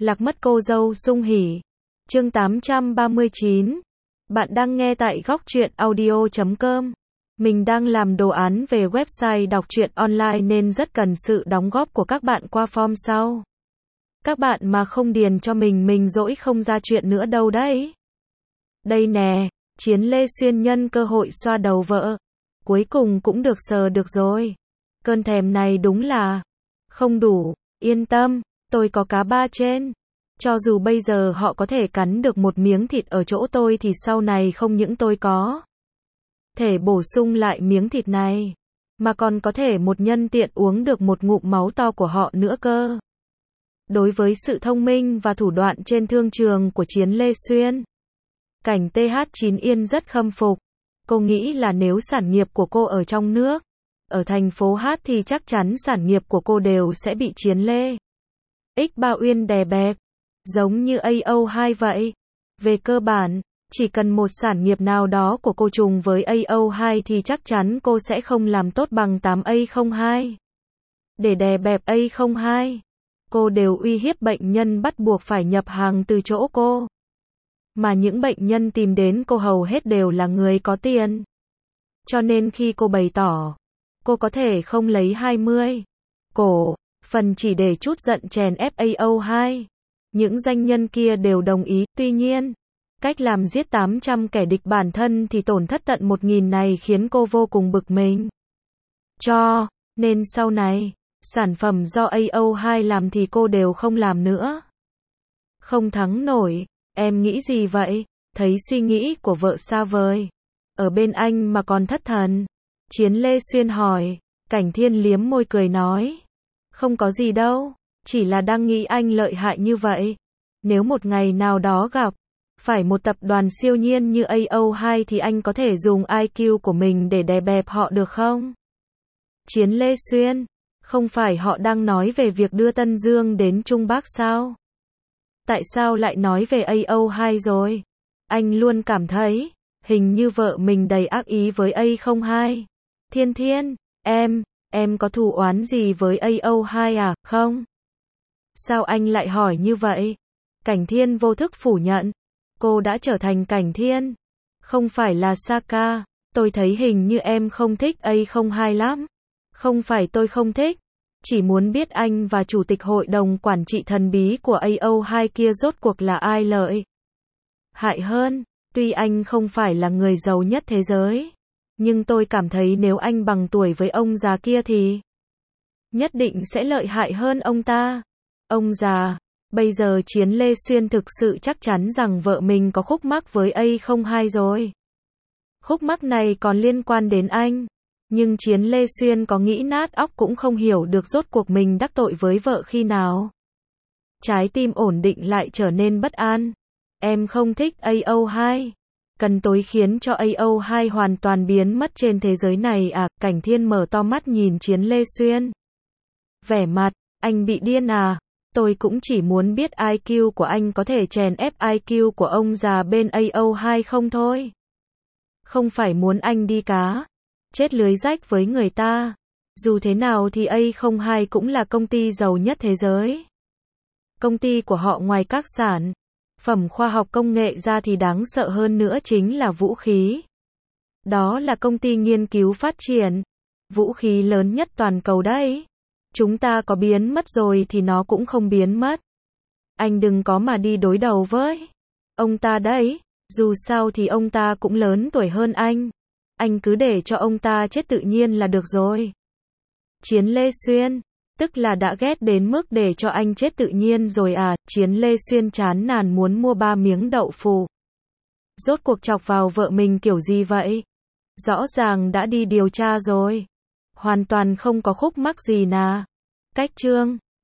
Lạc mất cô dâu sung hỉ. Chương 839. Bạn đang nghe tại góc truyện audio.com. Mình đang làm đồ án về website đọc truyện online nên rất cần sự đóng góp của các bạn qua form sau. Các bạn mà không điền cho mình dỗi không ra chuyện nữa đâu đấy. Đây nè, Chiến Lê Xuyên nhân cơ hội xoa đầu vợ. Cuối cùng cũng được sờ được rồi. Cơn thèm này đúng là không đủ, yên tâm, tôi có cá ba trên. Cho dù bây giờ họ có thể cắn được một miếng thịt ở chỗ tôi thì sau này không những tôi có thể bổ sung lại miếng thịt này, mà còn có thể một nhân tiện uống được một ngụm máu to của họ nữa cơ. Đối với sự thông minh và thủ đoạn trên thương trường của Chiến Lê Xuyên, Cảnh TH9 Yên rất khâm phục. Cô nghĩ là nếu sản nghiệp của cô ở trong nước, ở thành phố Hát thì chắc chắn sản nghiệp của cô đều sẽ bị Chiến Lê X3 Uyên đè bẹp, giống như AO2 vậy. Về cơ bản, chỉ cần một sản nghiệp nào đó của cô trùng với AO2 thì chắc chắn cô sẽ không làm tốt bằng 8A02. Để đè bẹp A02, cô đều uy hiếp bệnh nhân bắt buộc phải nhập hàng từ chỗ cô. Mà những bệnh nhân tìm đến cô hầu hết đều là người có tiền. Cho nên khi cô bày tỏ, cô có thể không lấy 20 cổ phần chỉ để chút giận chèn ép AO2. Những doanh nhân kia đều đồng ý, tuy nhiên, cách làm giết 800 kẻ địch bản thân thì tổn thất tận 1.000 này khiến cô vô cùng bực mình. Cho nên sau này, sản phẩm do AO2 làm thì cô đều không làm nữa. Không thắng nổi, em nghĩ gì vậy? Thấy suy nghĩ của vợ xa vời. Ở bên anh mà còn thất thần. Chiến Lê Xuyên hỏi. Cảnh Thiên liếm môi cười nói. Không có gì đâu, chỉ là đang nghĩ anh lợi hại như vậy. Nếu một ngày nào đó gặp phải một tập đoàn siêu nhiên như AO2 thì anh có thể dùng IQ của mình để đè bẹp họ được không? Chiến Lê Xuyên, không phải họ đang nói về việc đưa Tân Dương đến Trung Bắc sao? Tại sao lại nói về AO2 rồi? Anh luôn cảm thấy, hình như vợ mình đầy ác ý với A02. Thiên Thiên, em có thù oán gì với AO2 à, không? Sao anh lại hỏi như vậy? Cảnh Thiên vô thức phủ nhận. Cô đã trở thành Cảnh Thiên. Không phải là Saka. Tôi thấy hình như em không thích A02 lắm. Không phải tôi không thích. Chỉ muốn biết anh và chủ tịch hội đồng quản trị thần bí của AO2 kia rốt cuộc là ai lợi hại hơn. Tuy anh không phải là người giàu nhất thế giới, nhưng tôi cảm thấy nếu anh bằng tuổi với ông già kia thì nhất định sẽ lợi hại hơn ông ta. Ông già, bây giờ Chiến Lê Xuyên thực sự chắc chắn rằng vợ mình có khúc mắc với A02 rồi. Khúc mắc này còn liên quan đến anh. Nhưng Chiến Lê Xuyên có nghĩ nát óc cũng không hiểu được rốt cuộc mình đắc tội với vợ khi nào. Trái tim ổn định lại trở nên bất an. Em không thích AO2. Cần tối khiến cho AO2 hoàn toàn biến mất trên thế giới này à? Cảnh Thiên mở to mắt nhìn Chiến Lê Xuyên. Vẻ mặt, anh bị điên à? Tôi cũng chỉ muốn biết IQ của anh có thể chèn ép IQ của ông già bên AO2 không thôi. Không phải muốn anh đi cá chết lưới rách với người ta. Dù thế nào thì A02 cũng là công ty giàu nhất thế giới. Công ty của họ ngoài các sản phẩm khoa học công nghệ ra thì đáng sợ hơn nữa chính là vũ khí. Đó là công ty nghiên cứu phát triển vũ khí lớn nhất toàn cầu đấy. Chúng ta có biến mất rồi thì nó cũng không biến mất. Anh đừng có mà đi đối đầu với ông ta đấy. Dù sao thì ông ta cũng lớn tuổi hơn anh. Anh cứ để cho ông ta chết tự nhiên là được rồi. Chiến Lê Xuyên, tức là đã ghét đến mức để cho anh chết tự nhiên rồi à? Chiến Lê Xuyên chán nản muốn mua 3 miếng đậu phụ. Rốt cuộc chọc vào vợ mình kiểu gì vậy? Rõ ràng đã đi điều tra rồi. Hoàn toàn không có khúc mắc gì nà. Cách chương